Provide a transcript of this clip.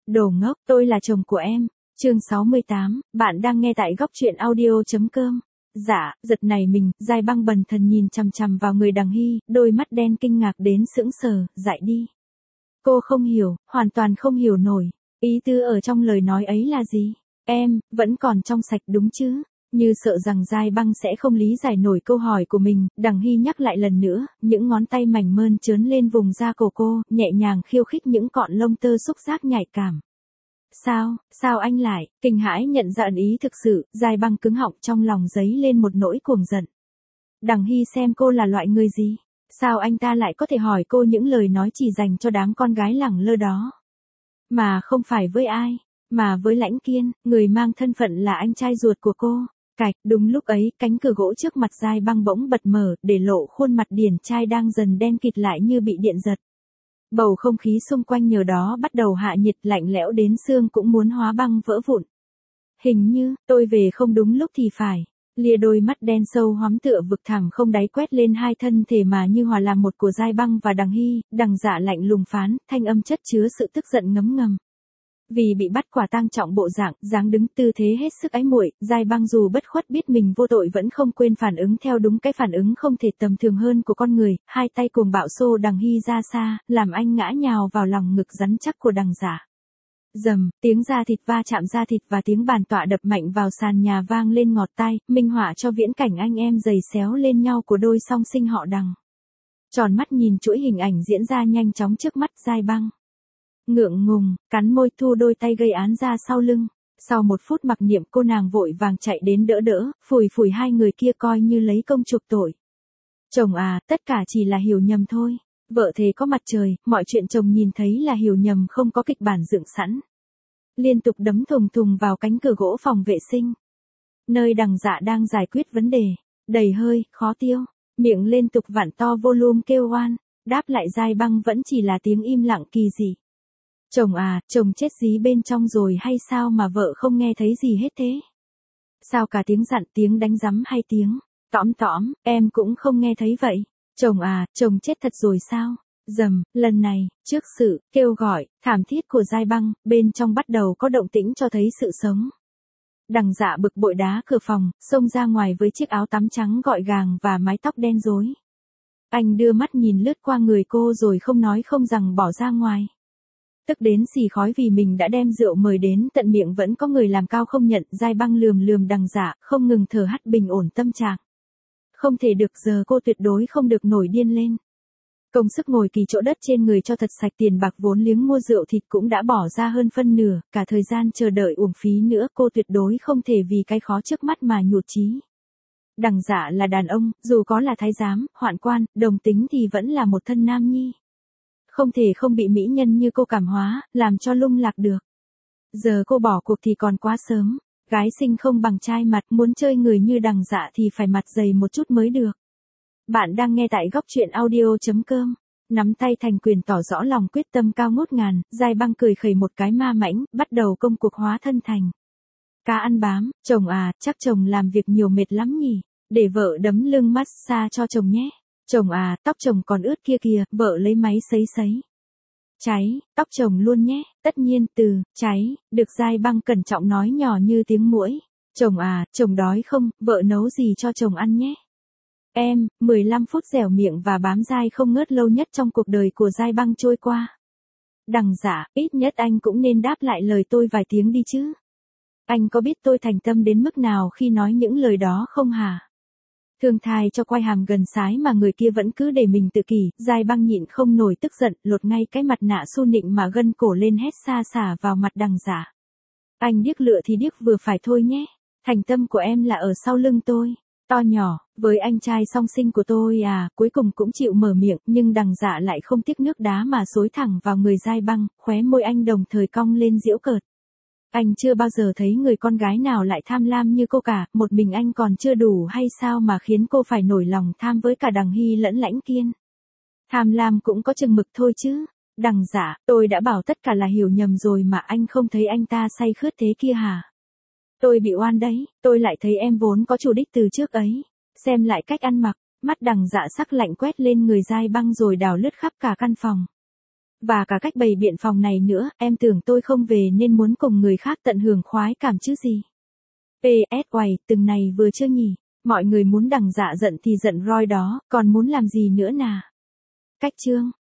Đồ ngốc, tôi là chồng của em. Chương 68, bạn đang nghe tại góc truyện audio.com. Dạ, giật này mình, Giai Băng bần thần nhìn chằm chằm vào người Đằng Hy, đôi mắt đen kinh ngạc đến sững sờ, dại đi. Cô không hiểu, hoàn toàn không hiểu nổi. Ý tứ ở trong lời nói ấy là gì? Em, vẫn còn trong sạch đúng chứ? Như sợ rằng Giai Băng sẽ không lý giải nổi câu hỏi của mình, Đằng Hy nhắc lại lần nữa, những ngón tay mảnh mơn trớn lên vùng da cổ cô, nhẹ nhàng khiêu khích những cọn lông tơ xúc giác nhạy cảm. Sao anh lại, kinh hãi nhận ra ẩn ý thực sự, Giai Băng cứng họng trong lòng dấy lên một nỗi cuồng giận. Đằng Hy xem cô là loại người gì? Sao anh ta lại có thể hỏi cô những lời nói chỉ dành cho đám con gái lẳng lơ đó? Mà không phải với ai, mà với Lãnh Kiên, người mang thân phận là anh trai ruột của cô. Cạch, đúng lúc ấy, cánh cửa gỗ trước mặt Giai Băng bỗng bật mở, để lộ khuôn mặt điển trai đang dần đen kịt lại như bị điện giật. Bầu không khí xung quanh nhờ đó bắt đầu hạ nhiệt, lạnh lẽo đến xương cũng muốn hóa băng vỡ vụn. Hình như, tôi về không đúng lúc thì phải. Lia đôi mắt đen sâu hoắm tựa vực thẳm không đáy quét lên hai thân thể mà như hòa làm một của Giai Băng và Đằng Hy, Đằng Dạ lạnh lùng phán, thanh âm chất chứa sự tức giận ngấm ngầm. Vì bị bắt quả tang trọng bộ dạng, dáng đứng tư thế hết sức ái muội, Giai Băng dù bất khuất biết mình vô tội vẫn không quên phản ứng theo đúng cái phản ứng không thể tầm thường hơn của con người, hai tay cuồng bạo xô Đằng Hy ra xa, làm anh ngã nhào vào lòng ngực rắn chắc của Đằng Dạ. Rầm, tiếng da thịt va chạm da thịt và tiếng bàn tọa đập mạnh vào sàn nhà vang lên ngọt tai, minh họa cho viễn cảnh anh em giày xéo lên nhau của đôi song sinh họ Đằng. Tròn mắt nhìn chuỗi hình ảnh diễn ra nhanh chóng trước mắt Giai Băng. Ngượng ngùng, cắn môi thu đôi tay gây án ra sau lưng. Sau một phút mặc niệm cô nàng vội vàng chạy đến đỡ, phủi phủi hai người kia coi như lấy công chuộc tội. Chồng à, tất cả chỉ là hiểu nhầm thôi. Vợ thế có mặt trời, mọi chuyện chồng nhìn thấy là hiểu nhầm không có kịch bản dựng sẵn. Liên tục đấm thùng thùng vào cánh cửa gỗ phòng vệ sinh. Nơi Đằng Dạ đang giải quyết vấn đề. Đầy hơi, khó tiêu. Miệng liên tục vặn to volume kêu oan. Đáp lại Giai Băng vẫn chỉ là tiếng im lặng kỳ dị. Chồng à, chồng chết dí bên trong rồi hay sao mà vợ không nghe thấy gì hết thế? Sao cả tiếng dặn tiếng đánh giấm hay tiếng tõm, em cũng không nghe thấy vậy. Chồng à, chồng chết thật rồi sao? Rầm, lần này, trước sự kêu gọi thảm thiết của Giai Băng, bên trong bắt đầu có động tĩnh cho thấy sự sống. Đằng Dạ bực bội đá cửa phòng, xông ra ngoài với chiếc áo tắm trắng gọn gàng và mái tóc đen rối. Anh đưa mắt nhìn lướt qua người cô rồi không nói không rằng bỏ ra ngoài. Tức đến xì khói vì mình đã đem rượu mời đến tận miệng vẫn có người làm cao không nhận, Giai Băng lườm Đằng Dạ, không ngừng thở hắt bình ổn tâm trạng. Không thể được, giờ cô tuyệt đối không được nổi điên lên. Công sức ngồi kỳ chỗ đất trên người cho thật sạch, tiền bạc vốn liếng mua rượu thịt cũng đã bỏ ra hơn phân nửa, cả thời gian chờ đợi uổng phí nữa, cô tuyệt đối không thể vì cái khó trước mắt mà nhụt chí. Đằng Dạ là đàn ông, dù có là thái giám, hoạn quan, đồng tính thì vẫn là một thân nam nhi. Không thể không bị mỹ nhân như cô cảm hóa, làm cho lung lạc được. Giờ cô bỏ cuộc thì còn quá sớm. Gái xinh không bằng trai mặt, muốn chơi người như Đằng Dạ thì phải mặt dày một chút mới được. Bạn đang nghe tại góc truyện audio.com. Nắm tay thành quyền tỏ rõ lòng quyết tâm cao ngút ngàn, Giai Băng cười khẩy một cái ma mãnh, bắt đầu công cuộc hóa thân thành cá ăn bám. Chồng à, chắc chồng làm việc nhiều mệt lắm nhỉ, để vợ đấm lưng massage cho chồng nhé. Chồng à, tóc chồng còn ướt kia kìa, vợ lấy máy sấy. Cháy, tóc chồng luôn nhé, tất nhiên từ cháy, được Giai Băng cẩn trọng nói nhỏ như tiếng muỗi. Chồng à, chồng đói không, vợ nấu gì cho chồng ăn nhé. Em, 15 phút dẻo miệng và bám dai không ngớt lâu nhất trong cuộc đời của Giai Băng trôi qua. Đằng Dạ, ít nhất anh cũng nên đáp lại lời tôi vài tiếng đi chứ. Anh có biết tôi thành tâm đến mức nào khi nói những lời đó không hả? Thương thai cho quai hàm gần sái mà người kia vẫn cứ để mình tự kỷ, Giai Băng nhịn không nổi tức giận, lột ngay cái mặt nạ su nịnh mà gân cổ lên hét xa xả vào mặt Đằng Dạ. Anh điếc lựa thì điếc vừa phải thôi nhé. Thành tâm của em là ở sau lưng tôi. To nhỏ, với anh trai song sinh của tôi à, cuối cùng cũng chịu mở miệng, nhưng Đằng Dạ lại không tiếc nước đá mà xối thẳng vào người Giai Băng, khóe môi anh đồng thời cong lên giễu cợt. Anh chưa bao giờ thấy người con gái nào lại tham lam như cô cả, một mình anh còn chưa đủ hay sao mà khiến cô phải nổi lòng tham với cả Đằng Hy lẫn Lãnh Kiên. Tham lam cũng có chừng mực thôi chứ. Đằng Dạ, tôi đã bảo tất cả là hiểu nhầm rồi mà anh không thấy anh ta say khướt thế kia hả? Tôi bị oan đấy, tôi lại thấy em vốn có chủ đích từ trước ấy. Xem lại cách ăn mặc, mắt Đằng Dạ sắc lạnh quét lên người Giai Băng rồi đảo lướt khắp cả căn phòng. Và cả cách bày biện phòng này nữa, em tưởng tôi không về nên muốn cùng người khác tận hưởng khoái cảm chứ gì. PS Uầy, từng này vừa chưa nhỉ? Mọi người muốn đằng dạ giận thì giận roi đó, còn muốn làm gì nữa nà? Cách chương